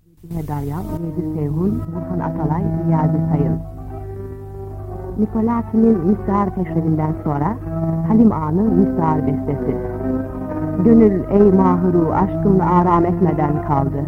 Darya, Yedi Seyhun, Burhan Atalay, Niyazi Sayın. Nikolaki'nin Müstahar Peşrevinden sonra Halim Ağa'nın Müstahar bestesi. Gönül ey mahuru aşkınla aram etmeden kaldı.